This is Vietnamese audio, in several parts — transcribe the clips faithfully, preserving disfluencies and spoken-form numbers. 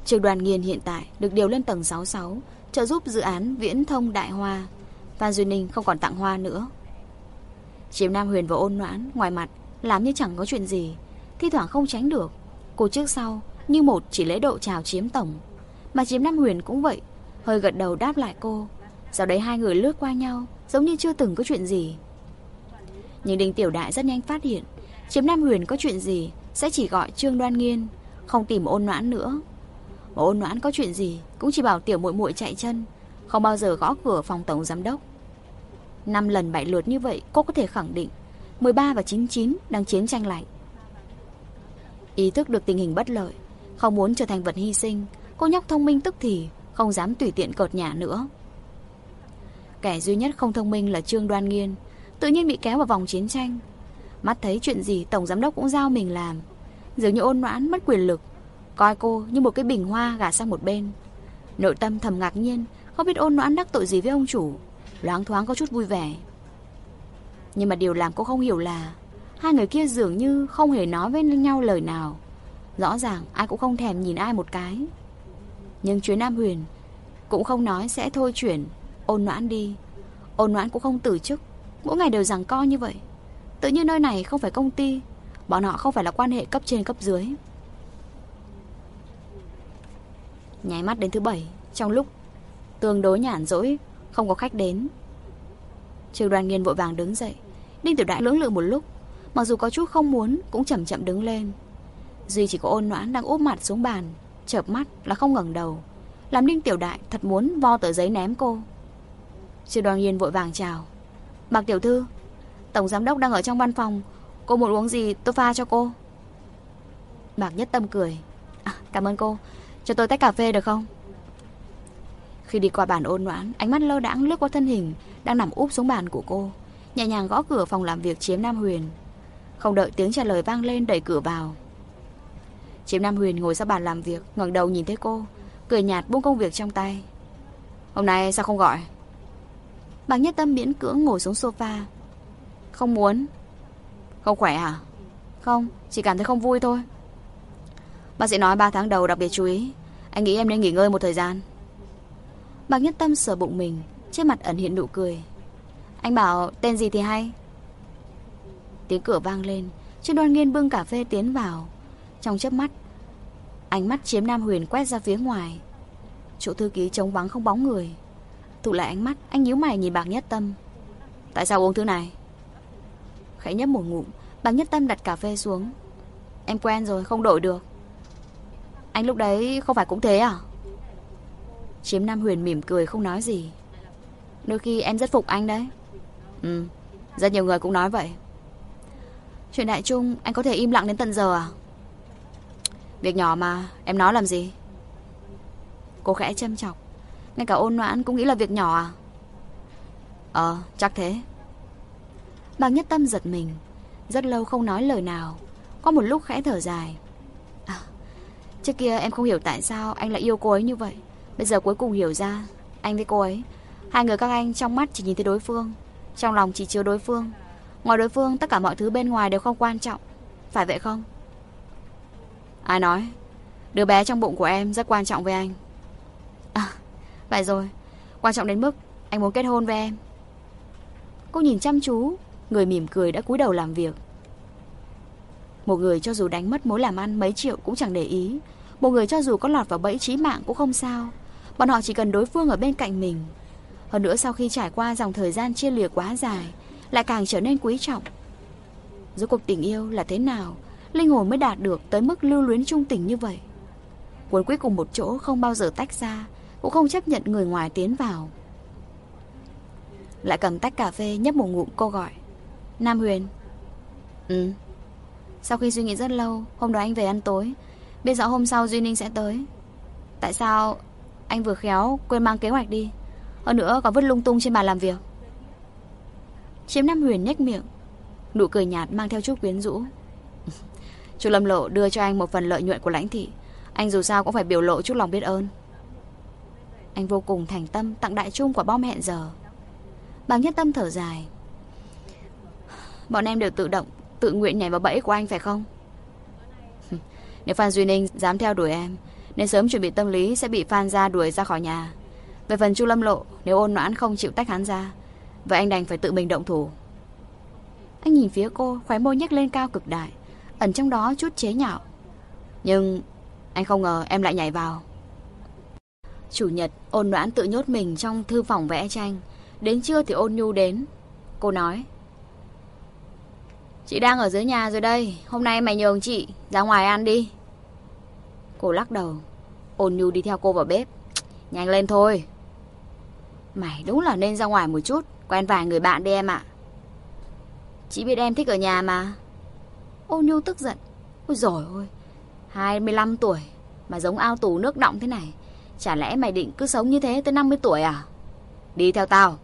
Trường Đoàn Nghiên hiện tại được điều lên tầng sáu mươi sáu, trợ giúp dự án Viễn Thông Đại Hoa. Phan Duy Ninh không còn tặng hoa nữa. Chiếm Nam Huyền và Ôn Noãn ngoài mặt làm như chẳng có chuyện gì, thi thoảng không tránh được, cô trước sau như một chỉ lễ độ chào Chiếm tổng. Mà Chiếm Nam Huyền cũng vậy, hơi gật đầu đáp lại cô. Sau đấy hai người lướt qua nhau, giống như chưa từng có chuyện gì. Nhưng Đinh Tiểu Đại rất nhanh phát hiện Chiếm Nam Huyền có chuyện gì sẽ chỉ gọi Trương Đoan Nghiên, không tìm Ôn Noãn nữa. Mà Ôn Noãn có chuyện gì cũng chỉ bảo tiểu muội muội chạy chân, không bao giờ gõ cửa phòng tổng giám đốc. Năm lần bảy lượt như vậy, cô có thể khẳng định mười ba và chín chín đang chiến tranh lạnh. Ý thức được tình hình bất lợi, không muốn trở thành vật hy sinh, cô nhóc thông minh tức thì không dám tùy tiện cợt nhả nữa. Kẻ duy nhất không thông minh là Trương Đoan Nghiên, tự nhiên bị kéo vào vòng chiến tranh. Mắt thấy chuyện gì tổng giám đốc cũng giao mình làm. Dường như Ôn Noãn mất quyền lực, coi cô như một cái bình hoa gạt sang một bên. Nội tâm thầm ngạc nhiên, không biết Ôn Noãn đắc tội gì với ông chủ, loáng thoáng có chút vui vẻ. Nhưng mà điều làm cô không hiểu là hai người kia dường như không hề nói với nhau lời nào. Rõ ràng ai cũng không thèm nhìn ai một cái. Nhưng chuyến Nam Huyền cũng không nói sẽ thôi chuyển Ôn Noãn đi. Ôn Noãn cũng không từ chức, mỗi ngày đều giằng co như vậy. Tự nhiên nơi này không phải công ty, bọn họ không phải là quan hệ cấp trên cấp dưới. Nháy mắt đến thứ bảy, trong lúc tương đối nhàn rỗi, không có khách đến. Trương Đoan Nghiên vội vàng đứng dậy. Đinh Tiểu Đại lưỡng lự một lúc, mặc dù có chút không muốn cũng chậm chậm đứng lên. Duy chỉ có Ôn Noãn đang úp mặt xuống bàn, chợp mắt là không ngẩng đầu, làm Đinh Tiểu Đại thật muốn vo tờ giấy ném cô. Trương Đoan Nghiên vội vàng chào. Bạc tiểu thư, tổng giám đốc đang ở trong văn phòng, cô muốn uống gì tôi pha cho cô. Bạc Nhất Tâm cười. À, cảm ơn cô, cho tôi tách cà phê được không? Khi đi qua bàn Ôn Noãn, ánh mắt lơ đãng lướt qua thân hình đang nằm úp xuống bàn của cô, nhẹ nhàng gõ cửa phòng làm việc Chiếm Nam Huyền. Không đợi tiếng trả lời vang lên, đẩy cửa vào. Chiếm Nam Huyền ngồi sau bàn làm việc, ngẩng đầu nhìn thấy cô, cười nhạt buông công việc trong tay. Hôm nay sao không gọi? Bạc Nhất Tâm miễn cưỡng ngồi xuống sofa. Không muốn. Không khỏe hả? Không, chỉ cảm thấy không vui thôi. Bác sĩ nói ba tháng đầu đặc biệt chú ý, anh nghĩ em nên nghỉ ngơi một thời gian. Bạc Nhất Tâm sờ bụng mình, trên mặt ẩn hiện nụ cười. Anh bảo tên gì thì hay. Tiếng cửa vang lên, Trương Đoan Nghiên bưng cà phê tiến vào. Trong chớp mắt, ánh mắt Chiếm Nam Huyền quét ra phía ngoài. Chỗ thư ký trống vắng không bóng người. Tụ lại ánh mắt, anh nhíu mày nhìn Bạc Nhất Tâm. Tại sao uống thứ này? Khẽ nhấp một ngụm, Bạc Nhất Tâm đặt cà phê xuống. Em quen rồi, không đổi được. Anh lúc đấy không phải cũng thế à? Chiếm Nam Huyền mỉm cười không nói gì. Đôi khi em rất phục anh đấy. Ừ, rất nhiều người cũng nói vậy. Chuyện đại trung anh có thể im lặng đến tận giờ à? Việc nhỏ mà, em nói làm gì? Cô khẽ châm chọc. Ngay cả Ôn Noãn cũng nghĩ là việc nhỏ à? Ờ, chắc thế. Bạc Nhất Tâm giật mình, rất lâu không nói lời nào. Có một lúc khẽ thở dài. À, trước kia em không hiểu tại sao anh lại yêu cô ấy như vậy. Bây giờ cuối cùng hiểu ra, anh với cô ấy, hai người các anh trong mắt chỉ nhìn thấy đối phương, trong lòng chỉ chứa đối phương. Ngoài đối phương, tất cả mọi thứ bên ngoài đều không quan trọng. Phải vậy không? Ai nói? Đứa bé trong bụng của em rất quan trọng với anh. À, phải rồi. Quan trọng đến mức anh muốn kết hôn với em. Cô nhìn chăm chú, người mỉm cười đã cúi đầu làm việc. Một người cho dù đánh mất mối làm ăn mấy triệu cũng chẳng để ý. Một người cho dù có lọt vào bẫy chí mạng cũng không sao. Bọn họ chỉ cần đối phương ở bên cạnh mình. Hơn nữa sau khi trải qua dòng thời gian chia lìa quá dài, lại càng trở nên quý trọng. Rốt cuộc tình yêu là thế nào, linh hồn mới đạt được tới mức lưu luyến chung tình như vậy. Cuốn quýt cùng một chỗ, không bao giờ tách ra, cũng không chấp nhận người ngoài tiến vào. Lại cầm tách cà phê nhấp một ngụm, cô gọi. Nam Huyền. Ừ. Sau khi suy nghĩ rất lâu, hôm đó anh về ăn tối, biết rõ hôm sau Duy Ninh sẽ tới. Tại sao anh vừa khéo quên mang kế hoạch đi, hơn nữa còn vứt lung tung trên bàn làm việc? Chiếm Nam Huyền nhếch miệng, nụ cười nhạt mang theo chút quyến rũ. Chu Lâm Lộ đưa cho anh một phần lợi nhuận của lãnh thị, anh dù sao cũng phải biểu lộ chút lòng biết ơn. Anh vô cùng thành tâm tặng đại trung quả bom hẹn giờ. Bạc Nhất Tâm thở dài. Bọn em đều tự động, tự nguyện nhảy vào bẫy của anh phải không? Nếu Phan Duy Ninh dám theo đuổi em, nên sớm chuẩn bị tâm lý sẽ bị Phan gia đuổi ra khỏi nhà. Về phần Chu Lâm Lộ, nếu Ôn Noãn không chịu tách hắn ra, vậy anh đành phải tự mình động thủ. Anh nhìn phía cô, khóe môi nhếch lên cao cực đại, ẩn trong đó chút chế nhạo. Nhưng anh không ngờ em lại nhảy vào. Chủ nhật, Ôn Noãn tự nhốt mình trong thư phòng vẽ tranh. Đến trưa thì Ôn Nhu đến. Cô nói: chị đang ở dưới nhà rồi đây, hôm nay mày nhường chị ra ngoài ăn đi. Cô lắc đầu. Ôn Nhu đi theo cô vào bếp. Nhanh lên thôi. Mày đúng là nên ra ngoài một chút, quen vài người bạn đi em ạ. Chị biết em thích ở nhà mà. Ôn Nhu tức giận. Ôi dồi ôi, hai mươi lăm tuổi mà giống ao tù nước đọng thế này. Chả lẽ mày định cứ sống như thế tới năm mươi tuổi à? Đi theo tao.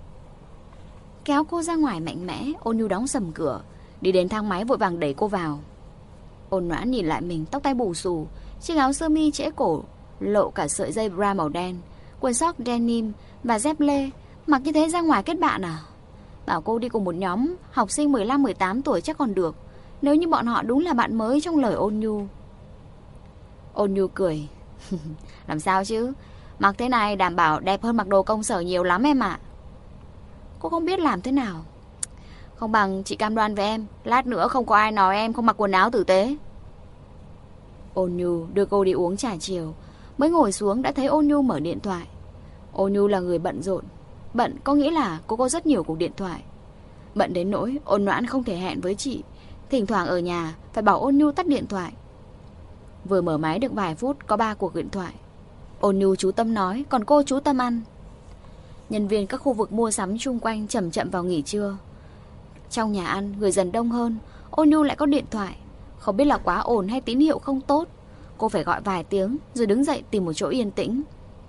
Kéo cô ra ngoài mạnh mẽ. Ôn Nhu đóng sầm cửa, đi đến thang máy vội vàng đẩy cô vào. Ôn Noãn nhìn lại mình, tóc tai bù xù, chiếc áo sơ mi trễ cổ lộ cả sợi dây bra màu đen, quần sóc denim và dép lê. Mặc như thế ra ngoài kết bạn à? Bảo cô đi cùng một nhóm học sinh mười lăm mười tám tuổi chắc còn được, nếu như bọn họ đúng là bạn mới trong lời Ôn Nhu. Ôn Nhu cười. Làm sao chứ, mặc thế này đảm bảo đẹp hơn mặc đồ công sở nhiều lắm em ạ. Cô không biết làm thế nào. Không bằng chị cam đoan với em, lát nữa không có ai nói em không mặc quần áo tử tế. Ôn Nhu đưa cô đi uống trà chiều. Mới ngồi xuống đã thấy Ôn Nhu mở điện thoại. Ôn Nhu là người bận rộn. Bận có nghĩa là cô có rất nhiều cuộc điện thoại. Bận đến nỗi Ôn Noãn không thể hẹn với chị. Thỉnh thoảng ở nhà phải bảo Ôn Nhu tắt điện thoại. Vừa mở máy được vài phút có ba cuộc điện thoại. Ôn Nhu chú tâm nói, còn cô chú tâm ăn. Nhân viên các khu vực mua sắm chung quanh chậm chậm vào nghỉ trưa. Trong nhà ăn người dần đông hơn. Ôn Nhu lại có điện thoại. Không biết là quá ồn hay tín hiệu không tốt, cô phải gọi vài tiếng rồi đứng dậy tìm một chỗ yên tĩnh.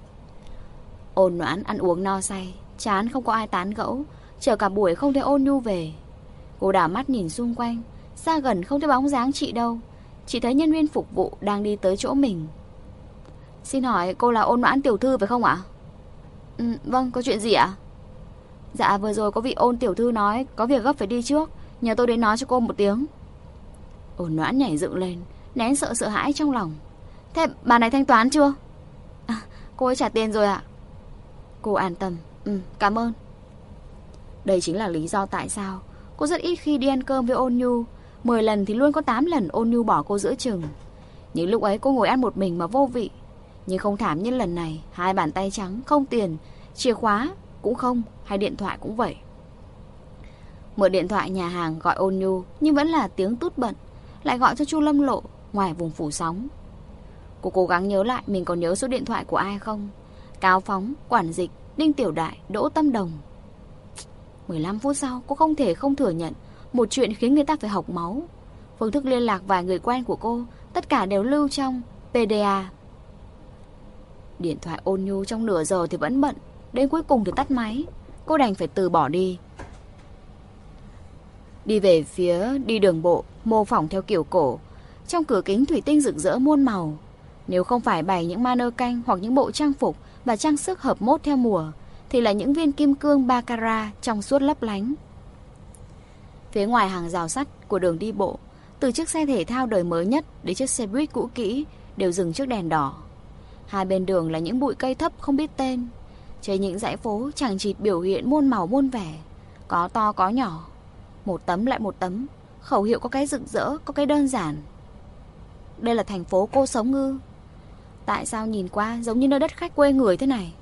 Ôn Noãn ăn uống no say, chán không có ai tán gẫu. Chờ cả buổi không thấy Ôn Nhu về. Cô đảo mắt nhìn xung quanh, xa gần không thấy bóng dáng chị đâu. Chỉ thấy nhân viên phục vụ đang đi tới chỗ mình. Xin hỏi cô là Ôn Noãn tiểu thư phải không ạ? Ừ, vâng, có chuyện gì ạ? Dạ vừa rồi có vị Ôn tiểu thư nói có việc gấp phải đi trước, nhờ tôi đến nói cho cô một tiếng. Ôn Noãn nhảy dựng lên, nén sợ sợ hãi trong lòng. Thế bà này thanh toán chưa? À, cô ấy trả tiền rồi ạ. Cô an tâm. Ừ, cảm ơn. Đây chính là lý do tại sao cô rất ít khi đi ăn cơm với Ôn Nhu. Mười lần thì luôn có tám lần Ôn Nhu bỏ cô giữa chừng. Những lúc ấy cô ngồi ăn một mình mà vô vị. Nhưng không thảm như lần này. Hai bàn tay trắng, không tiền, chìa khóa cũng không, hay điện thoại cũng vậy. Mượn điện thoại nhà hàng gọi Ôn Nhu, nhưng vẫn là tiếng tút bận. Lại gọi cho Chu Lâm Lộ ngoài vùng phủ sóng. Cô cố gắng nhớ lại mình còn nhớ số điện thoại của ai không. Cao Phóng, Quản Dịch, Đinh Tiểu Đại, Đỗ Tâm Đồng. Mười lăm phút sau cô không thể không thừa nhận một chuyện khiến người ta phải hộc máu. Phương thức liên lạc vài người quen của cô tất cả đều lưu trong pê đê a. Điện thoại Ôn Nhu trong nửa giờ thì vẫn bận. Đến cuối cùng thì tắt máy. Cô đành phải từ bỏ đi. Đi về phía đi đường bộ, mô phỏng theo kiểu cổ. Trong cửa kính thủy tinh rực rỡ muôn màu. Nếu không phải bày những mannequin hoặc những bộ trang phục và trang sức hợp mốt theo mùa, thì là những viên kim cương baccarat trong suốt lấp lánh. Phía ngoài hàng rào sắt của đường đi bộ, từ chiếc xe thể thao đời mới nhất đến chiếc xe buýt cũ kỹ đều dừng trước đèn đỏ. Hai bên đường là những bụi cây thấp không biết tên. Trên những dãy phố chằng chịt biểu hiện muôn màu muôn vẻ, có to có nhỏ, một tấm lại một tấm. Khẩu hiệu có cái rực rỡ, có cái đơn giản. Đây là thành phố cô sống ư? Tại sao nhìn qua giống như nơi đất khách quê người thế này?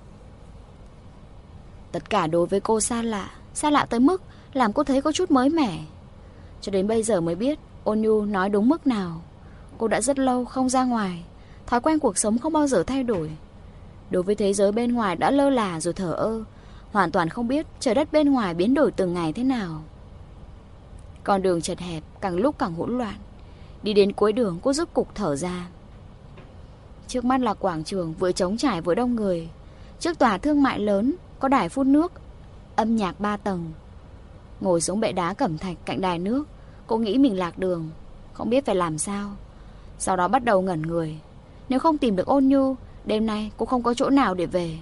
Tất cả đối với cô xa lạ, xa lạ tới mức làm cô thấy có chút mới mẻ. Cho đến bây giờ mới biết Ôn Nhu nói đúng mức nào. Cô đã rất lâu không ra ngoài, thói quen cuộc sống không bao giờ thay đổi. Đối với thế giới bên ngoài đã lơ là rồi thờ ơ, hoàn toàn không biết trời đất bên ngoài biến đổi từng ngày thế nào. Con đường chật hẹp càng lúc càng hỗn loạn. Đi đến cuối đường cô rút cục thở ra. Trước mắt là quảng trường vừa trống trải vừa đông người. Trước tòa thương mại lớn có đài phun nước, âm nhạc ba tầng. Ngồi xuống bệ đá cẩm thạch cạnh đài nước, cô nghĩ mình lạc đường, không biết phải làm sao. Sau đó bắt đầu ngẩn người. Nếu không tìm được Ôn Nhu, đêm nay cô không có chỗ nào để về.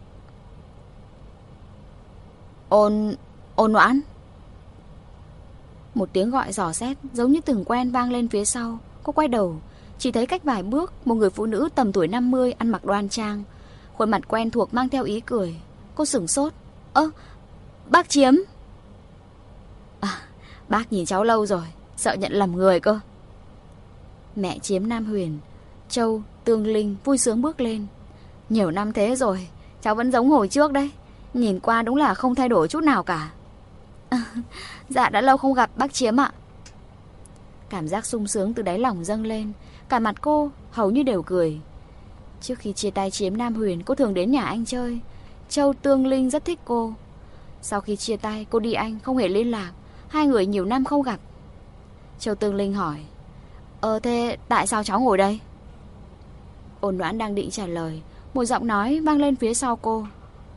Ôn... Ôn Noãn. Một tiếng gọi dò xét giống như từng quen vang lên phía sau. Cô quay đầu, Chỉ thấy cách vài bước, một người phụ nữ tầm tuổi năm mươi, ăn mặc đoan trang, khuôn mặt quen thuộc mang theo ý cười. Cô sửng sốt. Ơ, bác Chiếm. À, bác nhìn cháu lâu rồi, sợ nhận lầm người cơ. Mẹ Chiếm Nam Huyền, Châu Tương Linh vui sướng bước lên. Nhiều năm thế rồi, cháu vẫn giống hồi trước đấy. Nhìn qua đúng là không thay đổi chút nào cả. À, dạ đã lâu không gặp bác Chiếm ạ. Cảm giác sung sướng từ đáy lòng dâng lên. Cả mặt cô hầu như đều cười. Trước khi chia tay Chiếm Nam Huyền, cô thường đến nhà anh chơi. Châu Tương Linh rất thích cô. Sau khi chia tay, cô đi Anh không hề liên lạc. Hai người nhiều năm không gặp. Châu Tương Linh hỏi: Ờ thế tại sao cháu ngồi đây? Ôn Noãn đang định trả lời, một giọng nói vang lên phía sau cô: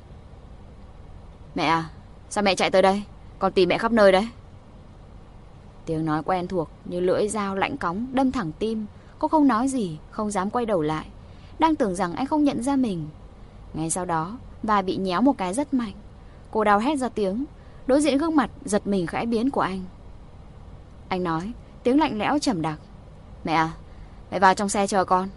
Mẹ à, sao mẹ chạy tới đây? Con tìm mẹ khắp nơi đấy. Tiếng nói quen thuộc như lưỡi dao lạnh cóng đâm thẳng tim. Cô không nói gì, không dám quay đầu lại, đang tưởng rằng anh không nhận ra mình. Ngay sau đó, vai bị nhéo một cái rất mạnh. Cô đau hét ra tiếng, đối diện gương mặt giật mình khẽ biến của anh. Anh nói, tiếng lạnh lẽo trầm đặc: Mẹ à, mẹ vào trong xe chờ con.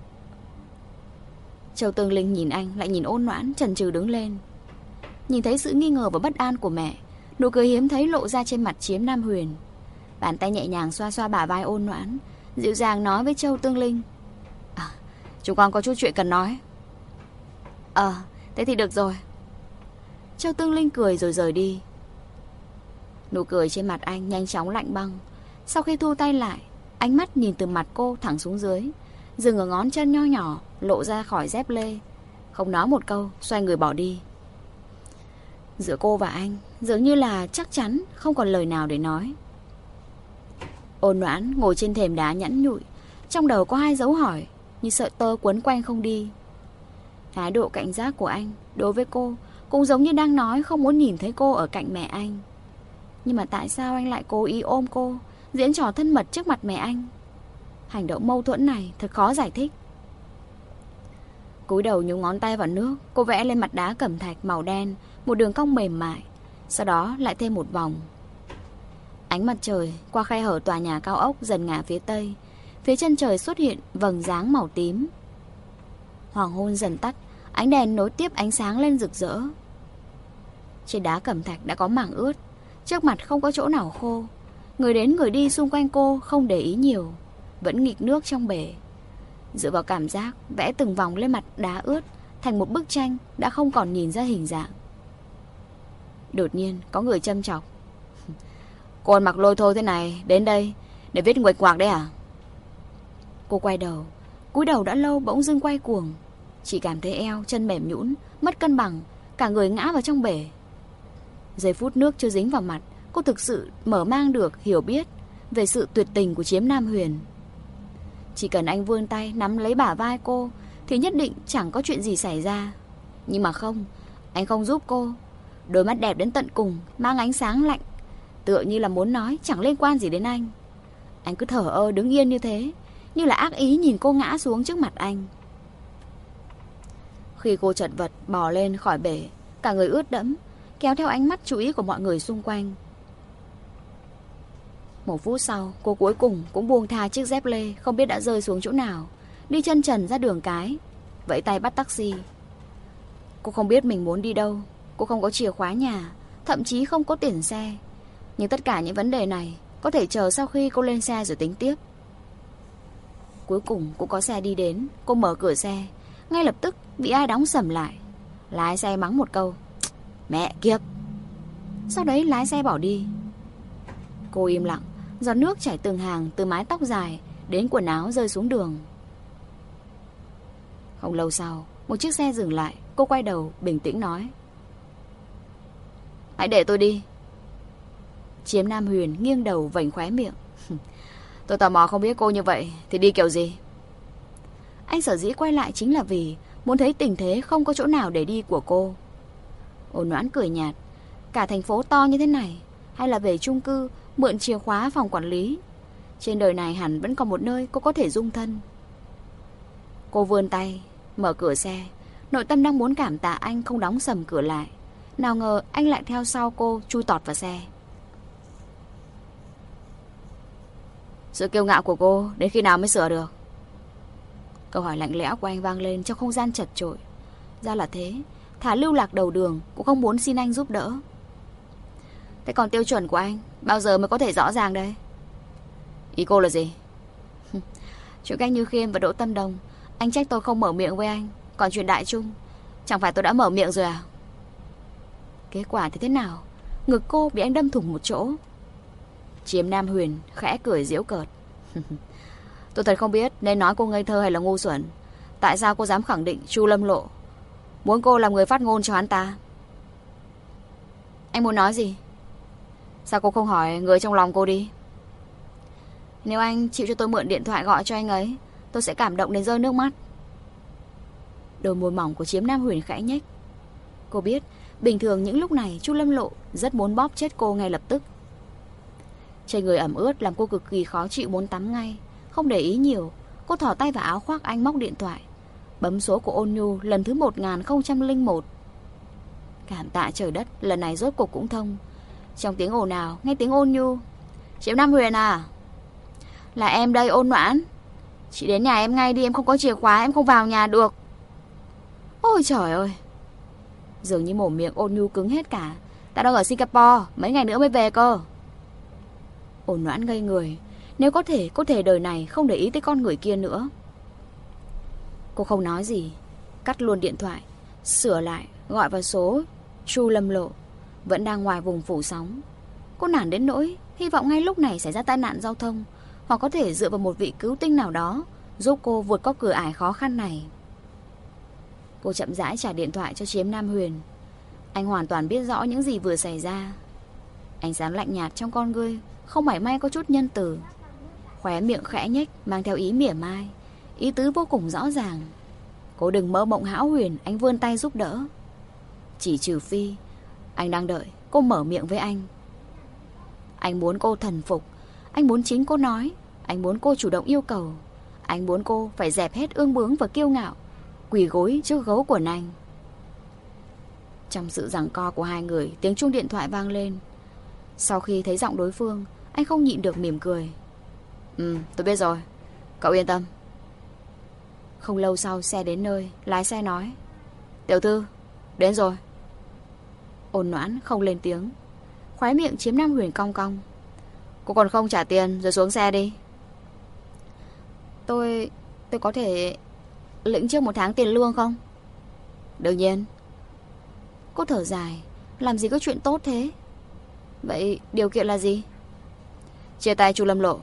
Châu Tương Linh nhìn anh, lại nhìn Ôn Noãn, chần chừ đứng lên. Nhìn thấy sự nghi ngờ và bất an của mẹ, nụ cười hiếm thấy lộ ra trên mặt Chiếm Nam Huyền. Bàn tay nhẹ nhàng xoa xoa bả vai Ôn Noãn, dịu dàng nói với Châu Tương Linh: À, chúng con có chút chuyện cần nói. Ờ, à, thế thì được rồi. Châu Tương Linh cười rồi rời đi. Nụ cười trên mặt anh nhanh chóng lạnh băng. Sau khi thu tay lại, ánh mắt nhìn từ mặt cô thẳng xuống dưới, dừng ở ngón chân nho nhỏ lộ ra khỏi dép lê. Không nói một câu, xoay người bỏ đi. Giữa cô và anh dường như là chắc chắn không còn lời nào để nói. Ôn Noãn ngồi trên thềm đá nhẵn nhụi, trong đầu có hai dấu hỏi như sợi tơ quấn quanh không đi. Thái độ cảnh giác của anh đối với cô cũng giống như đang nói không muốn nhìn thấy cô ở cạnh mẹ anh. Nhưng mà tại sao anh lại cố ý ôm cô, diễn trò thân mật trước mặt mẹ anh? Hành động mâu thuẫn này thật khó giải thích. Cúi đầu nhúng ngón tay vào nước, cô vẽ lên mặt đá cẩm thạch màu đen một đường cong mềm mại, sau đó lại thêm một vòng. Ánh mặt trời qua khe hở tòa nhà cao ốc dần ngả phía tây. Phía chân trời xuất hiện vầng dáng màu tím. Hoàng hôn dần tắt, ánh đèn nối tiếp ánh sáng lên rực rỡ. Trên đá cẩm thạch đã có mảng ướt, trước mặt không có chỗ nào khô. Người đến người đi xung quanh cô không để ý nhiều, vẫn nghịch nước trong bể. Dựa vào cảm giác, vẽ từng vòng lên mặt đá ướt thành một bức tranh đã không còn nhìn ra hình dạng. Đột nhiên có người châm chọc: Cô ăn mặc lôi thôi thế này đến đây để viết nguệch ngoạc đấy à? Cô quay đầu, cúi đầu đã lâu bỗng dưng quay cuồng. Chỉ cảm thấy eo, chân mềm nhũn, mất cân bằng, cả người ngã vào trong bể. Giây phút nước chưa dính vào mặt, cô thực sự mở mang được hiểu biết về sự tuyệt tình của Chiếm Nam Huyền. Chỉ cần anh vươn tay nắm lấy bả vai cô thì nhất định chẳng có chuyện gì xảy ra. Nhưng mà không, anh không giúp cô. Đôi mắt đẹp đến tận cùng, mang ánh sáng lạnh, tựa như là muốn nói chẳng liên quan gì đến anh. Anh cứ thở ơ đứng yên như thế, như là ác ý nhìn cô ngã xuống trước mặt anh. Khi cô chật vật bò lên khỏi bể, cả người ướt đẫm, kéo theo ánh mắt chú ý của mọi người xung quanh. Một phút sau, cô cuối cùng cũng buông tha chiếc dép lê không biết đã rơi xuống chỗ nào, đi chân trần ra đường cái, vẫy tay bắt taxi. Cô không biết mình muốn đi đâu, cô không có chìa khóa nhà, thậm chí không có tiền xe. Nhưng tất cả những vấn đề này có thể chờ sau khi cô lên xe rồi tính tiếp. Cuối cùng cũng có xe đi đến. Cô mở cửa xe, ngay lập tức bị ai đóng sầm lại. Lái xe mắng một câu: Mẹ kiếp. Sau đấy lái xe bỏ đi. Cô im lặng, giọt nước chảy từng hàng từ mái tóc dài đến quần áo rơi xuống đường. Không lâu sau, một chiếc xe dừng lại. Cô quay đầu bình tĩnh nói: Hãy để tôi đi. Chiếm Nam Huyền nghiêng đầu vểnh khóe miệng. Tôi tò mò không biết cô như vậy thì đi kiểu gì. Anh sở dĩ quay lại chính là vì muốn thấy tình thế không có chỗ nào để đi của cô. Ôn Noãn cười nhạt: Cả thành phố to như thế này, hay là về chung cư mượn chìa khóa phòng quản lý, trên đời này hẳn vẫn còn một nơi cô có thể dung thân. Cô vươn tay mở cửa xe, nội tâm đang muốn cảm tạ anh không đóng sầm cửa lại. Nào ngờ anh lại theo sau cô chui tọt vào xe. Sự kiêu ngạo của cô đến khi nào mới sửa được? Câu hỏi lạnh lẽo của anh vang lên trong không gian chật chội. Ra là thế, thả lưu lạc đầu đường cũng không muốn xin anh giúp đỡ. Thế còn tiêu chuẩn của anh bao giờ mới có thể rõ ràng đây? Ý cô là gì? Chuyện cách Như Khiêm và Đỗ Tâm Đồng, anh trách tôi không mở miệng với anh. Còn chuyện Đại Trung, chẳng phải tôi đã mở miệng rồi à? Kết quả thì thế nào? Ngực cô bị anh đâm thủng một chỗ. Chiếm Nam Huyền khẽ cười giễu cợt. Tôi thật không biết nên nói cô ngây thơ hay là ngu xuẩn. Tại sao cô dám khẳng định Chu Lâm Lộ muốn cô làm người phát ngôn cho hắn ta? Anh muốn nói gì? Sao cô không hỏi người trong lòng cô đi? Nếu anh chịu cho tôi mượn điện thoại gọi cho anh ấy, tôi sẽ cảm động đến rơi nước mắt. Đôi môi mỏng của Chiếm Nam Huyền khẽ nhếch. Cô biết bình thường những lúc này Chu Lâm Lộ rất muốn bóp chết cô ngay lập tức. Trên người ẩm ướt làm cô cực kỳ khó chịu, muốn tắm ngay. Không để ý nhiều, cô thỏ tay vào áo khoác anh, móc điện thoại, bấm số của Ôn Nhu lần thứ một nghìn không trăm lẻ một. Cảm tạ trời đất, lần này rốt cuộc cũng thông. Trong tiếng ồn ào nghe tiếng Ôn Nhu. Chiếm Nam Huyền à? Là em đây, Ôn Noãn. Chị đến nhà em ngay đi, em không có chìa khóa, em không vào nhà được. Ôi trời ơi. Dường như mồm miệng Ôn Nhu cứng hết cả. Ta đang ở Singapore, mấy ngày nữa mới về cơ. Ôn Noãn ngây người. Nếu có thể, có thể đời này không để ý tới con người kia nữa. Cô không nói gì, cắt luôn điện thoại, sửa lại, gọi vào số Chu Lâm Lộ, vẫn đang ngoài vùng phủ sóng. Cô nản đến nỗi hy vọng ngay lúc này xảy ra tai nạn giao thông, hoặc có thể dựa vào một vị cứu tinh nào đó giúp cô vượt qua cửa ải khó khăn này. Cô chậm rãi trả điện thoại cho Chiếm Nam Huyền. Anh hoàn toàn biết rõ những gì vừa xảy ra. Ánh sáng lạnh nhạt trong con ngươi không mảy may có chút nhân từ. Khóe miệng khẽ nhếch mang theo ý mỉa mai, ý tứ vô cùng rõ ràng. Cô đừng mơ mộng hão huyền, anh vươn tay giúp đỡ. Chỉ trừ phi anh đang đợi cô mở miệng với anh. Anh muốn cô thần phục, anh muốn chính cô nói, anh muốn cô chủ động yêu cầu, anh muốn cô phải dẹp hết ương bướng và kiêu ngạo, quỳ gối trước gấu quần anh. Trong sự giằng co của hai người, tiếng chuông điện thoại vang lên. Sau khi thấy giọng đối phương, anh không nhịn được mỉm cười. Ừ, tôi biết rồi, cậu yên tâm. Không lâu sau xe đến nơi, lái xe nói: Tiểu thư, đến rồi. Ôn Noãn không lên tiếng. Khóe miệng Chiếm Nam Huyền cong cong. Cô còn không trả tiền rồi xuống xe đi. Tôi... tôi có thể lĩnh trước một tháng tiền lương không? Đương nhiên. Cô thở dài. Làm gì có chuyện tốt thế? Vậy điều kiện là gì? Chia tay Chu Lâm Lộ.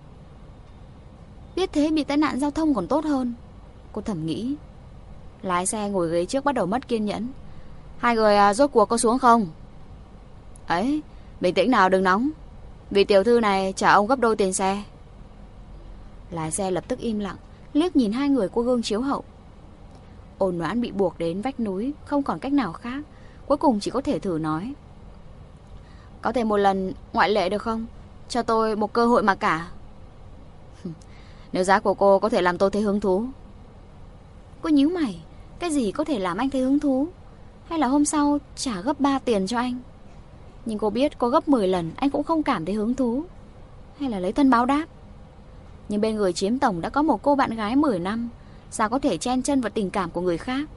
Biết thế bị tai nạn giao thông còn tốt hơn, cô thầm nghĩ. Lái xe ngồi ghế trước bắt đầu mất kiên nhẫn. Hai người à, rốt cuộc có xuống không? Ấy, bình tĩnh nào, đừng nóng. Vì tiểu thư này trả ông gấp đôi tiền xe. Lái xe lập tức im lặng, liếc nhìn hai người qua gương chiếu hậu. Ôn Noãn bị buộc đến vách núi, không còn cách nào khác, cuối cùng chỉ có thể thử nói: Có thể một lần ngoại lệ được không? Cho tôi một cơ hội mà cả. Nếu giá của cô có thể làm tôi thấy hứng thú. Cô nhíu mày. Cái gì có thể làm anh thấy hứng thú? Hay là hôm sau trả gấp ba tiền cho anh? Nhưng cô biết có gấp mười lần anh cũng không cảm thấy hứng thú. Hay là lấy thân báo đáp? Nhưng bên người Chiếm tổng đã có một cô bạn gái mười năm, sao có thể chen chân vào tình cảm của người khác?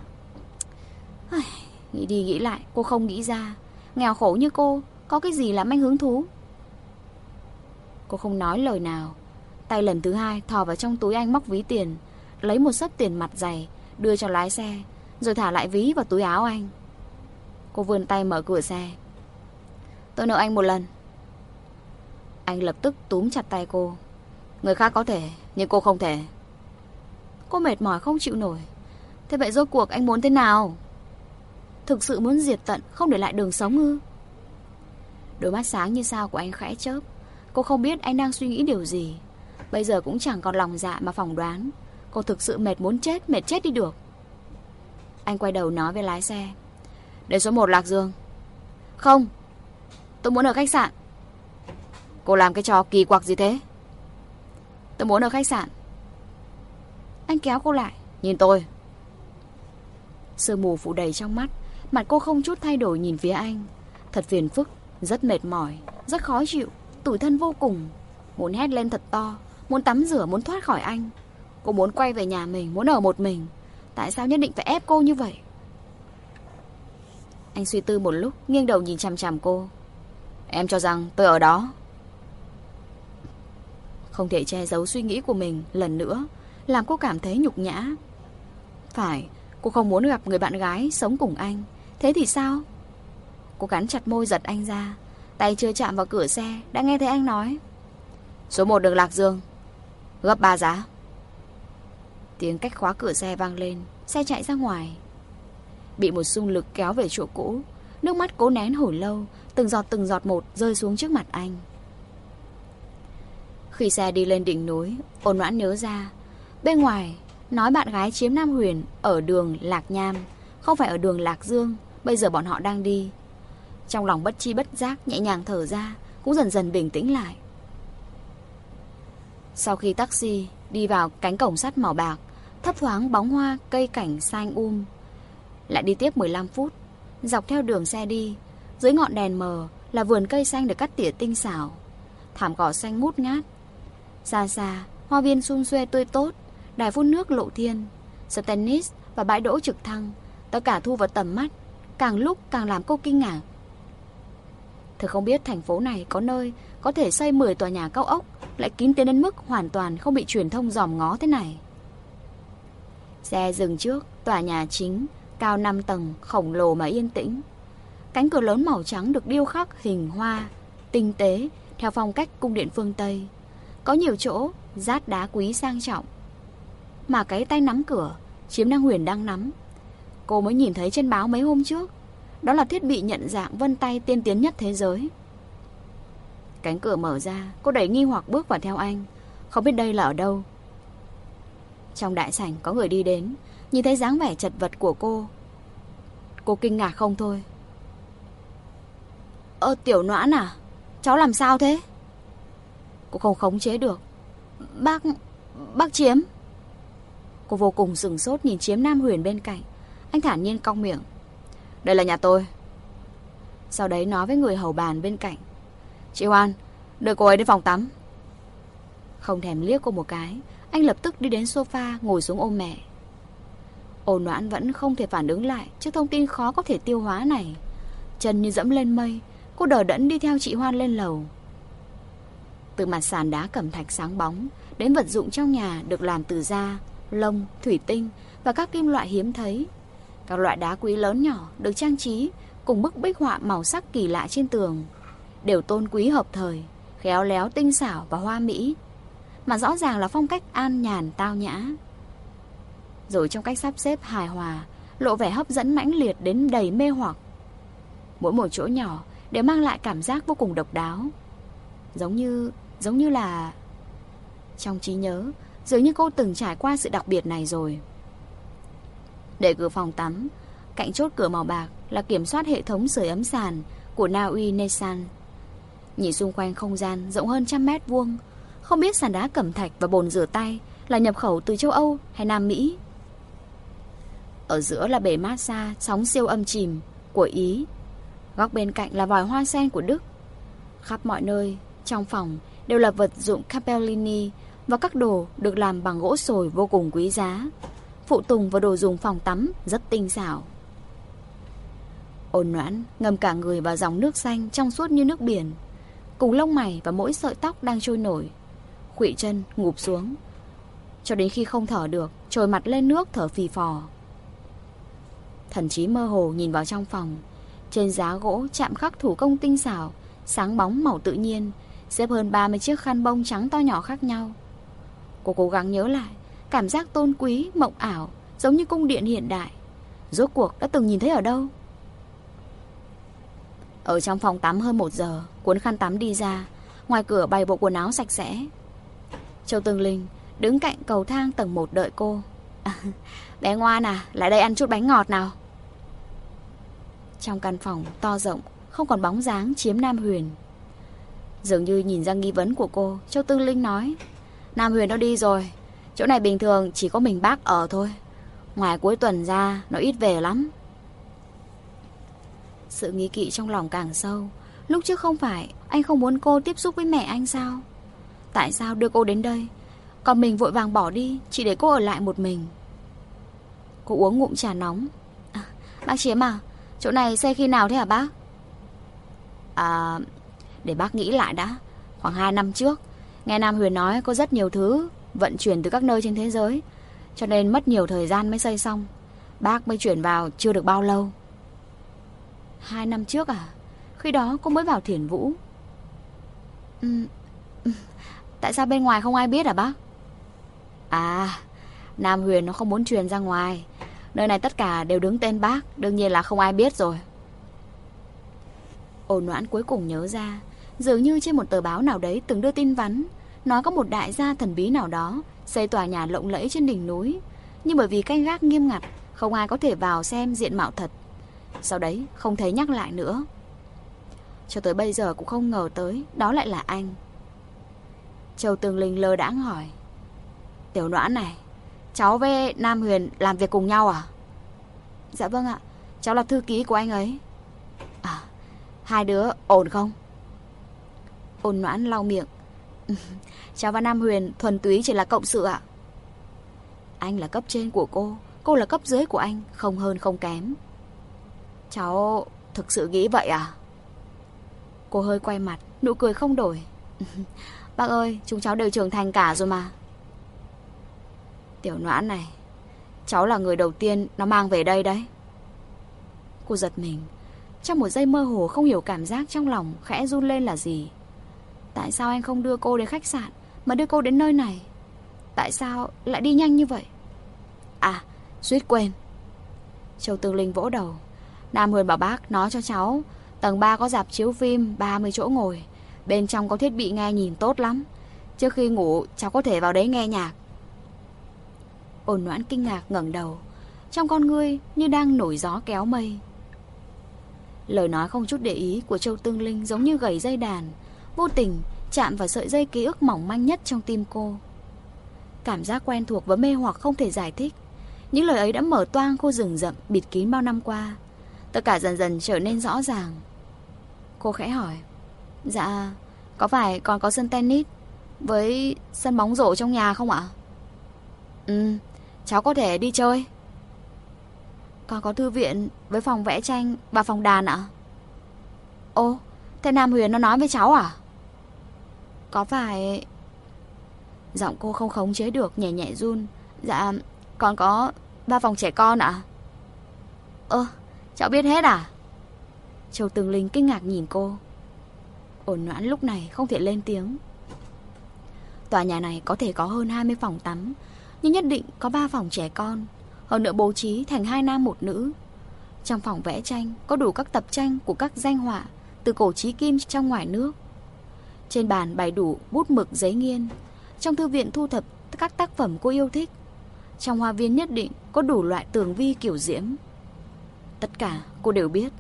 Nghĩ đi nghĩ lại cô không nghĩ ra. Nghèo khổ như cô có cái gì làm anh hứng thú? Cô không nói lời nào. Tay lần thứ hai thò vào trong túi anh móc ví tiền, lấy một xấp tiền mặt dày đưa cho lái xe, rồi thả lại ví vào túi áo anh. Cô vươn tay mở cửa xe. Tôi nợ anh một lần. Anh lập tức túm chặt tay cô. Người khác có thể, nhưng cô không thể. Cô mệt mỏi không chịu nổi. Thế vậy rốt cuộc anh muốn thế nào? Thực sự muốn diệt tận, không để lại đường sống ư? Đôi mắt sáng như sao của anh khẽ chớp. Cô không biết anh đang suy nghĩ điều gì. Bây giờ cũng chẳng còn lòng dạ mà phỏng đoán. Cô thực sự mệt muốn chết, mệt chết đi được. Anh quay đầu nói với lái xe: Đến số một Lạc Dương. Không, tôi muốn ở khách sạn. Cô làm cái trò kỳ quặc gì thế? Tôi muốn ở khách sạn. Anh kéo cô lại. Nhìn tôi. Sương mù phủ đầy trong mắt. Mặt cô không chút thay đổi nhìn phía anh. Thật phiền phức, rất mệt mỏi, rất khó chịu, tủi thân vô cùng. Muốn hét lên thật to, muốn tắm rửa, muốn thoát khỏi anh. Cô muốn quay về nhà mình, muốn ở một mình. Tại sao nhất định phải ép cô như vậy? Anh suy tư một lúc, nghiêng đầu nhìn chằm chằm cô. Em cho rằng tôi ở đó. Không thể che giấu suy nghĩ của mình lần nữa, làm cô cảm thấy nhục nhã. Phải, cô không muốn gặp người bạn gái sống cùng anh. Thế thì sao? Cô cắn chặt môi giật anh ra. Tay chưa chạm vào cửa xe đã nghe thấy anh nói: Số một đường Lạc Dương, gấp ba giá. Tiếng cách khóa cửa xe vang lên. Xe chạy ra ngoài. Bị một xung lực kéo về chỗ cũ. Nước mắt cố nén hồi lâu, từng giọt từng giọt một rơi xuống trước mặt anh. Khi xe đi lên đỉnh núi, Ôn Noãn nhớ ra bên ngoài nói bạn gái chiếm Nam Huyền ở đường Lạc Nham, không phải ở đường Lạc Dương. Bây giờ bọn họ đang đi. Trong lòng bất chi bất giác nhẹ nhàng thở ra, cũng dần dần bình tĩnh lại. Sau khi taxi đi vào cánh cổng sắt màu bạc, thấp thoáng bóng hoa cây cảnh xanh um, lại đi tiếp mười lăm phút. Dọc theo đường xe đi, dưới ngọn đèn mờ là vườn cây xanh được cắt tỉa tinh xảo, thảm cỏ xanh ngút ngát. Xa xa, hoa viên sum xuê tươi tốt, đài phun nước Lộ Thiên, sân tennis và bãi đỗ trực thăng, tất cả thu vào tầm mắt, càng lúc càng làm cô kinh ngạc. Thật không biết thành phố này có nơi có thể xây mười tòa nhà cao ốc lại kín tiếng đến mức hoàn toàn không bị truyền thông dòm ngó thế này. Xe dừng trước tòa nhà chính, cao năm tầng, khổng lồ mà yên tĩnh. Cánh cửa lớn màu trắng được điêu khắc hình hoa, tinh tế, theo phong cách cung điện phương Tây. Có nhiều chỗ rát đá quý sang trọng. Mà cái tay nắm cửa, Chiếm Nam Huyền đang nắm, cô mới nhìn thấy trên báo mấy hôm trước. Đó là thiết bị nhận dạng vân tay tiên tiến nhất thế giới. Cánh cửa mở ra, cô đẩy nghi hoặc bước vào theo anh, không biết đây là ở đâu. Trong đại sảnh có người đi đến, nhìn thấy dáng vẻ chật vật của cô, cô kinh ngạc không thôi. Ơ Tiểu Noãn à, cháu làm sao thế? Cô không khống chế được. Bác, bác Chiếm. Cô vô cùng sửng sốt nhìn Chiếm Nam Huyền bên cạnh. Anh thản nhiên cong miệng: Đây là nhà tôi. Sau đấy nói với người hầu bàn bên cạnh: Chị Hoan, đưa cô ấy đến phòng tắm. Không thèm liếc cô một cái, anh lập tức đi đến sofa ngồi xuống ôm mẹ. Ôn Noãn vẫn không thể phản ứng lại trước thông tin khó có thể tiêu hóa này. Chân như dẫm lên mây, cô đờ đẫn đi theo chị Hoan lên lầu. Từ mặt sàn đá cẩm thạch sáng bóng đến vật dụng trong nhà được làm từ da, lông, thủy tinh và các kim loại hiếm thấy. Các loại đá quý lớn nhỏ được trang trí cùng bức bích họa màu sắc kỳ lạ trên tường, đều tôn quý hợp thời, khéo léo tinh xảo và hoa mỹ, mà rõ ràng là phong cách an nhàn tao nhã. Rồi trong cách sắp xếp hài hòa, lộ vẻ hấp dẫn mãnh liệt đến đầy mê hoặc. Mỗi một chỗ nhỏ đều mang lại cảm giác vô cùng độc đáo. Giống như... giống như là... Trong trí nhớ, dường như cô từng trải qua sự đặc biệt này rồi. Để cửa phòng tắm, cạnh chốt cửa màu bạc là kiểm soát hệ thống sưởi ấm sàn của Na Uy Nesan. Nhìn xung quanh không gian rộng hơn trăm mét vuông, không biết sàn đá cẩm thạch và bồn rửa tay là nhập khẩu từ châu Âu hay Nam Mỹ. Ở giữa là bể massage sóng siêu âm chìm của Ý. Góc bên cạnh là vòi hoa sen của Đức. Khắp mọi nơi trong phòng đều là vật dụng Capellini và các đồ được làm bằng gỗ sồi vô cùng quý giá. Phụ tùng và đồ dùng phòng tắm rất tinh xảo. Ôn Noãn ngâm cả người vào dòng nước xanh trong suốt như nước biển, cùng lông mày và mỗi sợi tóc đang trôi nổi. Khuỵu chân ngụp xuống, cho đến khi không thở được, trồi mặt lên nước thở phì phò. Thần trí mơ hồ nhìn vào trong phòng. Trên giá gỗ chạm khắc thủ công tinh xảo, sáng bóng màu tự nhiên, xếp hơn ba mươi chiếc khăn bông trắng to nhỏ khác nhau. Cô cố gắng nhớ lại cảm giác tôn quý, mộng ảo, giống như cung điện hiện đại. Rốt cuộc đã từng nhìn thấy ở đâu? Ở trong phòng tắm hơn một giờ, cuốn khăn tắm đi ra. Ngoài cửa bày bộ quần áo sạch sẽ. Châu Tương Linh đứng cạnh cầu thang tầng một đợi cô. À, bé ngoan à, lại đây ăn chút bánh ngọt nào. Trong căn phòng to rộng, không còn bóng dáng Chiếm Nam Huyền. Dường như nhìn ra nghi vấn của cô, Châu Tương Linh nói: Nam Huyền nó đi rồi, chỗ này bình thường chỉ có mình bác ở thôi. Ngoài cuối tuần ra nó ít về lắm. Sự nghi kỵ trong lòng càng sâu. Lúc trước không phải anh không muốn cô tiếp xúc với mẹ anh sao? Tại sao đưa cô đến đây? Còn mình vội vàng bỏ đi, chỉ để cô ở lại một mình. Cô uống ngụm trà nóng. À, bác Chiếm à, chỗ này xây khi nào thế hả bác? À, để bác nghĩ lại đã. Khoảng hai năm trước, nghe Nam Huyền nói có rất nhiều thứ vận chuyển từ các nơi trên thế giới, cho nên mất nhiều thời gian mới xây xong. Bác mới chuyển vào chưa được bao lâu. Hai năm trước à? Khi đó cô mới vào Thiền Vũ. ừ, Tại sao bên ngoài không ai biết hả bác? À, Nam Huyền nó không muốn truyền ra ngoài. Nơi này tất cả đều đứng tên bác, đương nhiên là không ai biết rồi. Ôn Noãn cuối cùng nhớ ra, dường như trên một tờ báo nào đấy từng đưa tin vắn, nói có một đại gia thần bí nào đó xây tòa nhà lộng lẫy trên đỉnh núi, nhưng bởi vì canh gác nghiêm ngặt, không ai có thể vào xem diện mạo thật. Sau đấy không thấy nhắc lại nữa. Cho tới bây giờ cũng không ngờ tới đó lại là anh. Châu Tường Linh lơ đãng hỏi: Tiểu Noãn này, cháu với Nam Huyền làm việc cùng nhau à? Dạ vâng ạ, cháu là thư ký của anh ấy. À, hai đứa ổn không? Ôn Noãn lau miệng. Cháu và Nam Huyền thuần túy chỉ là cộng sự ạ. Anh là cấp trên của cô, cô là cấp dưới của anh, không hơn không kém. Cháu thực sự nghĩ vậy à? Cô hơi quay mặt, nụ cười không đổi. Bác ơi, chúng cháu đều trưởng thành cả rồi mà. Tiểu Noãn này, cháu là người đầu tiên nó mang về đây đấy. Cô giật mình. Trong một giây mơ hồ không hiểu cảm giác trong lòng khẽ run lên là gì. Tại sao anh không đưa cô đến khách sạn mà đưa cô đến nơi này? Tại sao lại đi nhanh như vậy? À, suýt quên. Châu Tường Linh vỗ đầu. Nam Huyền bảo bác nói cho cháu, tầng ba có rạp chiếu phim ba mươi chỗ ngồi, bên trong có thiết bị nghe nhìn tốt lắm. Trước khi ngủ cháu có thể vào đấy nghe nhạc. Ôn Noãn kinh ngạc ngẩng đầu, trong con ngươi như đang nổi gió kéo mây. Lời nói không chút để ý của Châu Tường Linh giống như gảy dây đàn, vô tình chạm vào sợi dây ký ức mỏng manh nhất trong tim cô. Cảm giác quen thuộc và mê hoặc không thể giải thích. Những lời ấy đã mở toang khu rừng rậm bịt kín bao năm qua. Tất cả dần dần trở nên rõ ràng. Cô khẽ hỏi: Dạ, có phải còn có sân tennis với sân bóng rổ trong nhà không ạ? Ừ, cháu có thể đi chơi. Còn có thư viện với phòng vẽ tranh và phòng đàn ạ? Ô, thế Nam Huyền nó nói với cháu à? Có phải... Giọng cô không khống chế được, nhẹ nhẹ run. Dạ, còn có ba phòng trẻ con ạ? Ơ, cháu biết hết à? Châu Tường Linh kinh ngạc nhìn cô. Ôn Noãn lúc này không thể lên tiếng. Tòa nhà này có thể có hơn hai mươi phòng tắm, nhưng nhất định có ba phòng trẻ con, hơn nữa bố trí thành hai nam một nữ. Trong phòng vẽ tranh có đủ các tập tranh của các danh họa từ cổ chí kim trong ngoài nước. Trên bàn bày đủ bút mực giấy nghiên. Trong thư viện thu thập các tác phẩm cô yêu thích. Trong hoa viên nhất định có đủ loại tường vi kiểu diễm. Tất cả cô đều biết.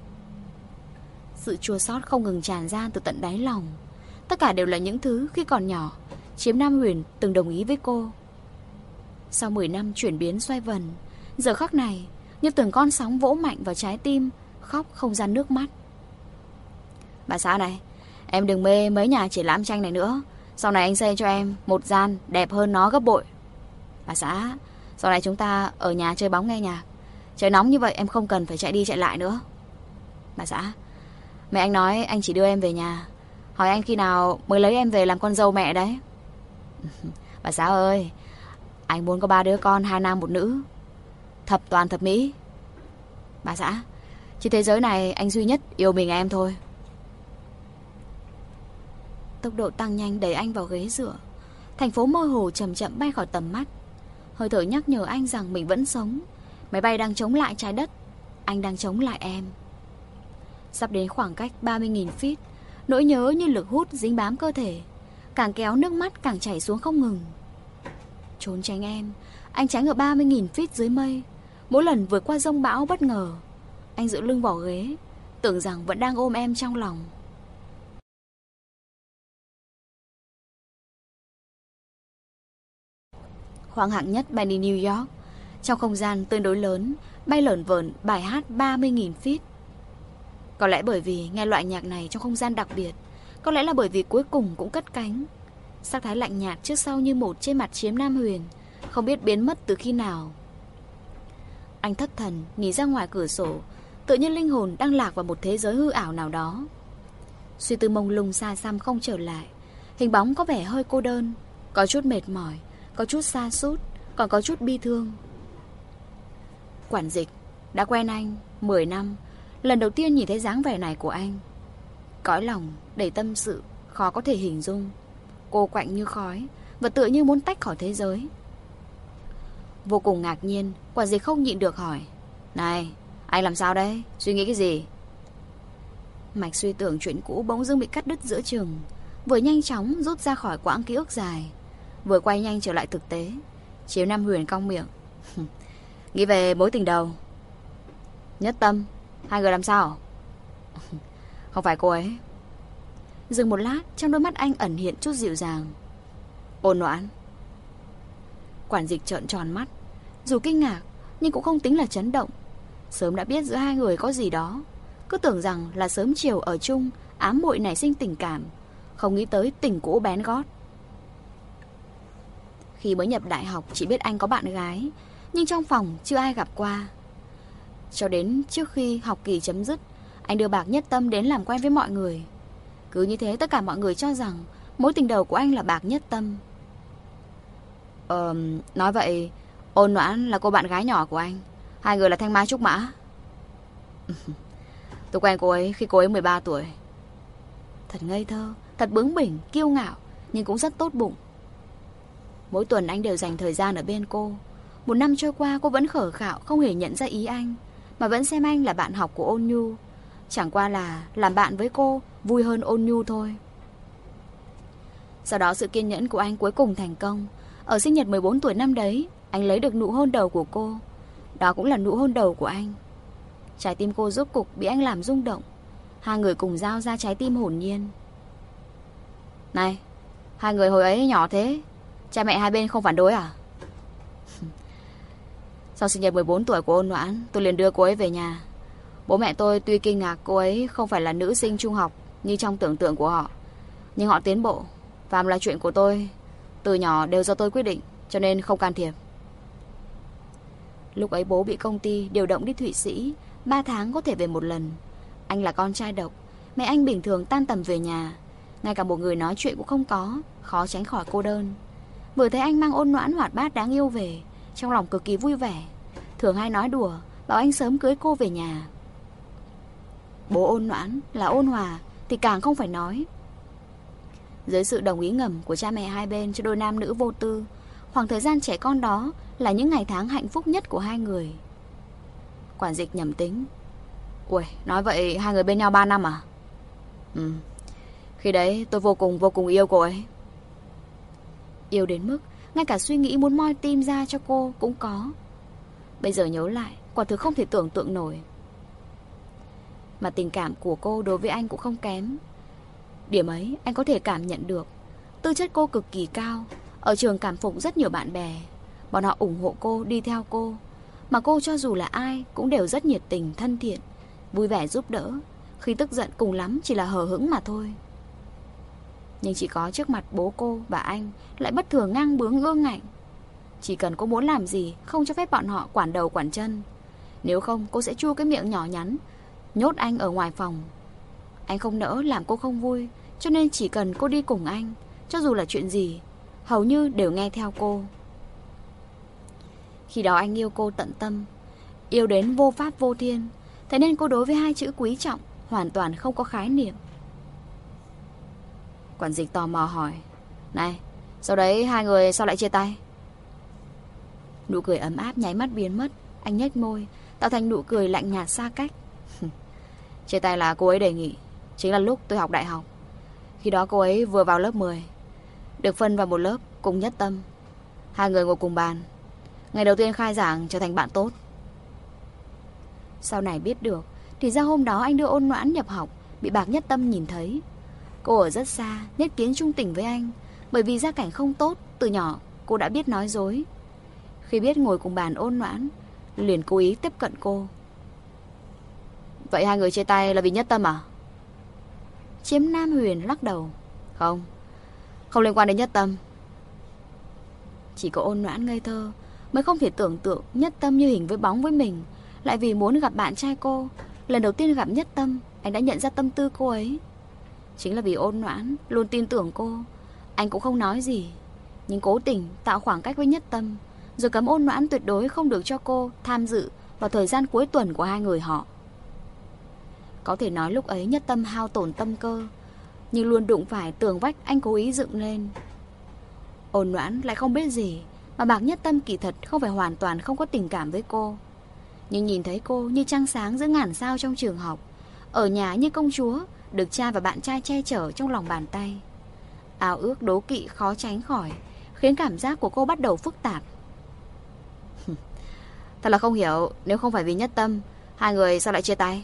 Sự chua xót không ngừng tràn ra từ tận đáy lòng. Tất cả đều là những thứ khi còn nhỏ Chiếm Nam Huyền từng đồng ý với cô. Sau mười năm chuyển biến xoay vần, giờ khắc này như từng con sóng vỗ mạnh vào trái tim, khóc không ra nước mắt. Bà xã này, em đừng mê mấy nhà triển lãm tranh này nữa. Sau này anh xây cho em một gian đẹp hơn nó gấp bội. Bà xã, sau này chúng ta ở nhà chơi bóng nghe nhạc. Trời nóng như vậy em không cần phải chạy đi chạy lại nữa. Bà xã, mẹ anh nói anh chỉ đưa em về nhà, hỏi anh khi nào mới lấy em về làm con dâu mẹ đấy. Bà xã ơi, anh muốn có ba đứa con, hai nam một nữ, thập toàn thập mỹ. Bà xã, trên thế giới này anh duy nhất yêu mình em thôi. Tốc độ tăng nhanh đẩy anh vào ghế dựa. Thành phố mơ hồ chậm chậm bay khỏi tầm mắt. Hơi thở nhắc nhở anh rằng mình vẫn sống. Máy bay đang chống lại trái đất, anh đang chống lại em. Sắp đến khoảng cách ba mươi nghìn feet, nỗi nhớ như lực hút dính bám cơ thể, càng kéo nước mắt càng chảy xuống không ngừng. Trốn tránh em, anh tránh ở ba mươi nghìn feet dưới mây. Mỗi lần vượt qua giông bão bất ngờ, anh dựa lưng vào ghế, tưởng rằng vẫn đang ôm em trong lòng. Khoang hạng nhất bay đi New York. Trong không gian tương đối lớn, bay lởn vởn bài hát ba mươi nghìn feet. Có lẽ bởi vì nghe loại nhạc này trong không gian đặc biệt, có lẽ là bởi vì cuối cùng cũng cất cánh. Sắc thái lạnh nhạt trước sau như một trên mặt Chiếm Nam Huyền, không biết biến mất từ khi nào. Anh thất thần nhìn ra ngoài cửa sổ, tự nhiên linh hồn đang lạc vào một thế giới hư ảo nào đó. Suy tư mông lung xa xăm không trở lại. Hình bóng có vẻ hơi cô đơn, có chút mệt mỏi, có chút sa sút, còn có chút bi thương. Quản Dịch đã quen anh mười năm, lần đầu tiên nhìn thấy dáng vẻ này của anh. Cõi lòng đầy tâm sự, khó có thể hình dung. Cô quạnh như khói và tựa như muốn tách khỏi thế giới. Vô cùng ngạc nhiên, Quản Dịch không nhịn được hỏi: Này, anh làm sao đấy? Suy nghĩ cái gì? Mạch suy tưởng chuyện cũ bỗng dưng bị cắt đứt giữa chừng, vừa nhanh chóng rút ra khỏi quãng ký ức dài, vừa quay nhanh trở lại thực tế. Chiếu Nam Huyền cong miệng: Nghĩ về mối tình đầu. Nhất Tâm, hai người làm sao? Không phải cô ấy. Dừng một lát, trong đôi mắt anh ẩn hiện chút dịu dàng. Ôn Noãn. Quản Dịch trợn tròn mắt, dù kinh ngạc nhưng cũng không tính là chấn động. Sớm đã biết giữa hai người có gì đó, cứ tưởng rằng là sớm chiều ở chung, ám muội nảy sinh tình cảm, không nghĩ tới tình cũ bén gót. Khi mới nhập đại học chỉ biết anh có bạn gái, nhưng trong phòng chưa ai gặp qua. Cho đến trước khi học kỳ chấm dứt, anh đưa Bạc Nhất Tâm đến làm quen với mọi người. Cứ như thế tất cả mọi người cho rằng mối tình đầu của anh là Bạc Nhất Tâm. Ờ, nói vậy Ôn Noãn là cô bạn gái nhỏ của anh, hai người là thanh mai trúc mã. Tôi quen cô ấy khi cô ấy mười ba tuổi. Thật ngây thơ, thật bướng bỉnh, kiêu ngạo, nhưng cũng rất tốt bụng. Mỗi tuần anh đều dành thời gian ở bên cô. Một năm trôi qua cô vẫn khờ khạo, không hề nhận ra ý anh, mà vẫn xem anh là bạn học của Ôn Nhu. Chẳng qua là làm bạn với cô vui hơn Ôn Nhu thôi. Sau đó sự kiên nhẫn của anh cuối cùng thành công. Ở sinh nhật mười bốn tuổi năm đấy, anh lấy được nụ hôn đầu của cô. Đó cũng là nụ hôn đầu của anh. Trái tim cô rốt cục bị anh làm rung động. Hai người cùng giao ra trái tim hồn nhiên. Này, hai người hồi ấy nhỏ thế, cha mẹ hai bên không phản đối à? Sau sinh nhật mười bốn tuổi của Ôn Noãn, tôi liền đưa cô ấy về nhà. Bố mẹ tôi tuy kinh ngạc cô ấy không phải là nữ sinh trung học như trong tưởng tượng của họ, nhưng họ tiến bộ. Phàm là chuyện của tôi, từ nhỏ đều do tôi quyết định, cho nên không can thiệp. Lúc ấy bố bị công ty điều động đi Thụy Sĩ, ba tháng có thể về một lần. Anh là con trai độc, mẹ anh bình thường tan tầm về nhà, ngay cả một người nói chuyện cũng không có, khó tránh khỏi cô đơn. Vừa thấy anh mang Ôn Noãn hoạt bát đáng yêu về, trong lòng cực kỳ vui vẻ, thường hay nói đùa bảo anh sớm cưới cô về nhà. Bố Ôn Noãn là Ôn Hòa thì càng không phải nói. Dưới sự đồng ý ngầm của cha mẹ hai bên cho đôi nam nữ vô tư, khoảng thời gian trẻ con đó là những ngày tháng hạnh phúc nhất của hai người. Quản Dịch nhẩm tính: Ui, nói vậy hai người bên nhau ba năm à? Ừ, khi đấy tôi vô cùng vô cùng yêu cô ấy. Yêu đến mức ngay cả suy nghĩ muốn moi tim ra cho cô cũng có. Bây giờ nhớ lại, quả thực không thể tưởng tượng nổi. Mà tình cảm của cô đối với anh cũng không kém. Điểm ấy anh có thể cảm nhận được. Tư chất cô cực kỳ cao, ở trường cảm phục rất nhiều bạn bè. Bọn họ ủng hộ cô, đi theo cô. Mà cô cho dù là ai cũng đều rất nhiệt tình, thân thiện, vui vẻ giúp đỡ. Khi tức giận cùng lắm chỉ là hờ hững mà thôi. Nhưng chỉ có trước mặt bố cô và anh lại bất thường ngang bướng ương ngạnh. Chỉ cần cô muốn làm gì, không cho phép bọn họ quản đầu quản chân. Nếu không cô sẽ chua cái miệng nhỏ nhắn, nhốt anh ở ngoài phòng. Anh không nỡ làm cô không vui, cho nên chỉ cần cô đi cùng anh, cho dù là chuyện gì, hầu như đều nghe theo cô. Khi đó anh yêu cô tận tâm, yêu đến vô pháp vô thiên. Thế nên cô đối với hai chữ quý trọng hoàn toàn không có khái niệm. Quản Dịch tò mò hỏi: Này, sau đấy hai người sao lại chia tay? Nụ cười ấm áp nháy mắt biến mất. Anh nhếch môi, tạo thành nụ cười lạnh nhạt xa cách. Chia tay là cô ấy đề nghị. Chính là lúc tôi học đại học. Khi đó cô ấy vừa vào lớp mười, được phân vào một lớp cùng Nhất Tâm. Hai người ngồi cùng bàn. Ngày đầu tiên khai giảng trở thành bạn tốt. Sau này biết được, thì ra hôm đó anh đưa Ôn Noãn nhập học bị Bạc Nhất Tâm nhìn thấy. Cô ở rất xa, nhất kiến trung tình với anh. Bởi vì gia cảnh không tốt, từ nhỏ cô đã biết nói dối. Khi biết ngồi cùng bàn Ôn Noãn, liền cố ý tiếp cận cô. Vậy hai người chia tay là vì Nhất Tâm à? Chiếm Nam Huyền lắc đầu: Không, Không liên quan đến Nhất Tâm. Chỉ có Ôn Noãn ngây thơ mới không thể tưởng tượng Nhất Tâm như hình với bóng với mình. Lại vì muốn gặp bạn trai cô. Lần đầu tiên gặp Nhất Tâm, anh đã nhận ra tâm tư cô ấy. Chính là vì Ôn Noãn luôn tin tưởng cô, anh cũng không nói gì, nhưng cố tình tạo khoảng cách với Nhất Tâm, rồi cấm Ôn Noãn tuyệt đối không được cho cô tham dự vào thời gian cuối tuần của hai người họ. Có thể nói lúc ấy Nhất Tâm hao tổn tâm cơ, nhưng luôn đụng phải tường vách anh cố ý dựng lên. Ôn Noãn lại không biết gì, mà Bạc Nhất Tâm kỳ thật không phải hoàn toàn không có tình cảm với cô. Nhưng nhìn thấy cô như trăng sáng giữa ngàn sao trong trường học, ở nhà như công chúa, được cha và bạn trai che chở trong lòng bàn tay. Ao ước đố kỵ khó tránh khỏi, khiến cảm giác của cô bắt đầu phức tạp. Thật là không hiểu, nếu không phải vì Nhất Tâm, hai người sao lại chia tay?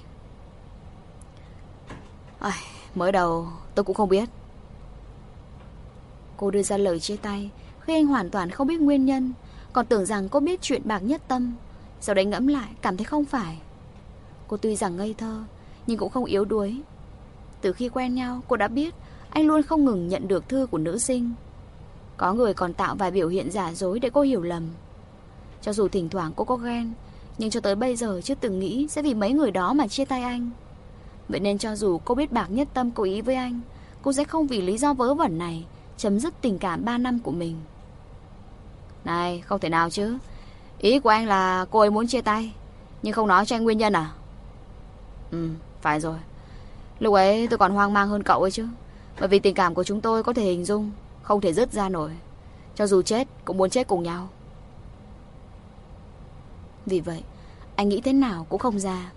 À, mới đầu tôi cũng không biết. Cô đưa ra lời chia tay khi anh hoàn toàn không biết nguyên nhân, còn tưởng rằng cô biết chuyện Bạc Nhất Tâm. Sau đấy ngẫm lại cảm thấy không phải. Cô tuy rằng ngây thơ, nhưng cũng không yếu đuối. Từ khi quen nhau, cô đã biết anh luôn không ngừng nhận được thư của nữ sinh. Có người còn tạo vài biểu hiện giả dối để cô hiểu lầm. Cho dù thỉnh thoảng cô có ghen, nhưng cho tới bây giờ chưa từng nghĩ sẽ vì mấy người đó mà chia tay anh. Vậy nên cho dù cô biết Bạc Nhất Tâm cố ý với anh, cô sẽ không vì lý do vớ vẩn này chấm dứt tình cảm ba năm của mình. Này, không thể nào chứ. Ý của anh là cô ấy muốn chia tay, nhưng không nói cho anh nguyên nhân à? Ừ, phải rồi. Lúc ấy tôi còn hoang mang hơn cậu ấy chứ. Bởi vì tình cảm của chúng tôi có thể hình dung, không thể dứt ra nổi. Cho dù chết cũng muốn chết cùng nhau. Vì vậy anh nghĩ thế nào cũng không ra.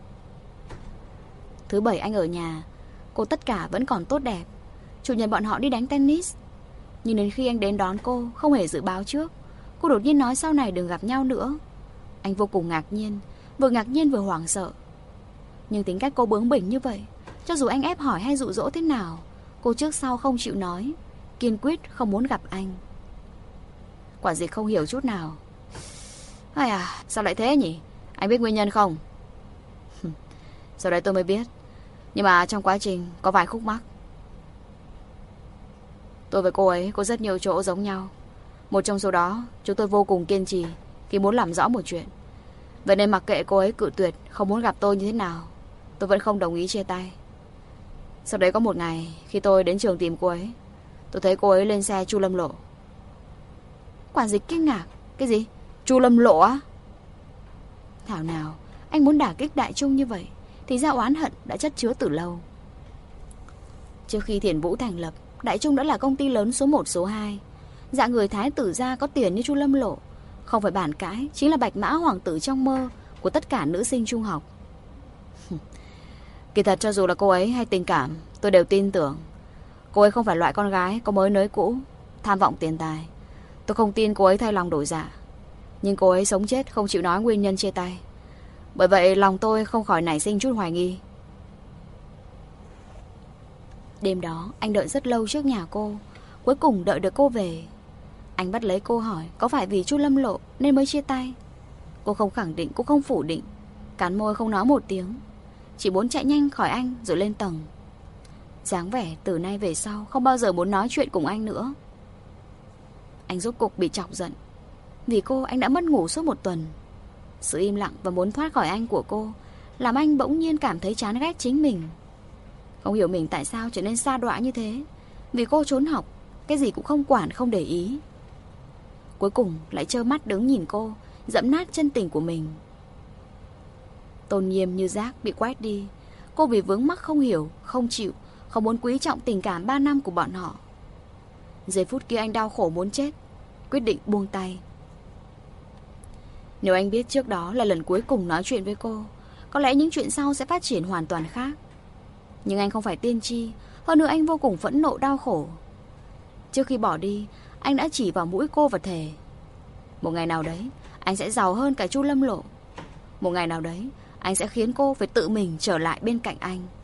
Thứ bảy anh ở nhà, cô tất cả vẫn còn tốt đẹp. Chủ nhật bọn họ đi đánh tennis. Nhưng đến khi anh đến đón cô, không hề dự báo trước, cô đột nhiên nói sau này đừng gặp nhau nữa. Anh vô cùng ngạc nhiên, vừa ngạc nhiên vừa hoảng sợ. Nhưng tính cách cô bướng bỉnh như vậy, cho dù anh ép hỏi hay dụ dỗ thế nào, cô trước sau không chịu nói, kiên quyết không muốn gặp anh. Quả gì không hiểu chút nào. Ai à, sao lại thế nhỉ? Anh biết nguyên nhân không? Sau đấy tôi mới biết. Nhưng mà trong quá trình có vài khúc mắc. Tôi với cô ấy có rất nhiều chỗ giống nhau. Một trong số đó, chúng tôi vô cùng kiên trì khi muốn làm rõ một chuyện. Vậy nên mặc kệ cô ấy cự tuyệt, không muốn gặp tôi như thế nào, tôi vẫn không đồng ý chia tay. Sau đấy có một ngày, khi tôi đến trường tìm cô ấy, tôi thấy cô ấy lên xe Chu Lâm Lộ. Quản Dịch kinh ngạc. Cái gì? Chu Lâm Lộ á? Thảo nào anh muốn đả kích Đại Trung như vậy, thì ra oán hận đã chất chứa từ lâu. Trước khi Thiền Vũ thành lập, Đại Trung đã là công ty lớn số một số hai. Dạng người thái tử gia có tiền như Chu Lâm Lộ, không phải bàn cãi, chính là bạch mã hoàng tử trong mơ của tất cả nữ sinh trung học. Kỳ thật cho dù là cô ấy hay tình cảm, tôi đều tin tưởng cô ấy không phải loại con gái có mới nới cũ, tham vọng tiền tài. Tôi không tin cô ấy thay lòng đổi dạ. Nhưng cô ấy sống chết không chịu nói nguyên nhân chia tay. Bởi vậy lòng tôi không khỏi nảy sinh chút hoài nghi. Đêm đó anh đợi rất lâu trước nhà cô, cuối cùng đợi được cô về. Anh bắt lấy cô hỏi có phải vì Chu Lâm Lộ nên mới chia tay. Cô không khẳng định cũng không phủ định, cắn môi không nói một tiếng, chỉ muốn chạy nhanh khỏi anh rồi lên tầng. Dáng vẻ từ nay về sau không bao giờ muốn nói chuyện cùng anh nữa. Anh rốt cục bị chọc giận. Vì cô anh đã mất ngủ suốt một tuần. Sự im lặng và muốn thoát khỏi anh của cô làm anh bỗng nhiên cảm thấy chán ghét chính mình. Không hiểu mình tại sao trở nên sa đọa như thế. Vì cô trốn học, cái gì cũng không quản không để ý. Cuối cùng lại trơ mắt đứng nhìn cô dẫm nát chân tình của mình. Tôn nghiêm như rác bị quét đi. Cô vì vướng mắc không hiểu, không chịu, không muốn quý trọng tình cảm ba năm của bọn họ. Giây phút kia anh đau khổ muốn chết, quyết định buông tay. Nếu anh biết trước đó là lần cuối cùng nói chuyện với cô, có lẽ những chuyện sau sẽ phát triển hoàn toàn khác. Nhưng anh không phải tiên tri. Hơn nữa anh vô cùng phẫn nộ đau khổ. Trước khi bỏ đi, anh đã chỉ vào mũi cô và thề một ngày nào đấy anh sẽ giàu hơn cả Chu Lâm Lộ. Một ngày nào đấy anh sẽ khiến cô phải tự mình trở lại bên cạnh anh.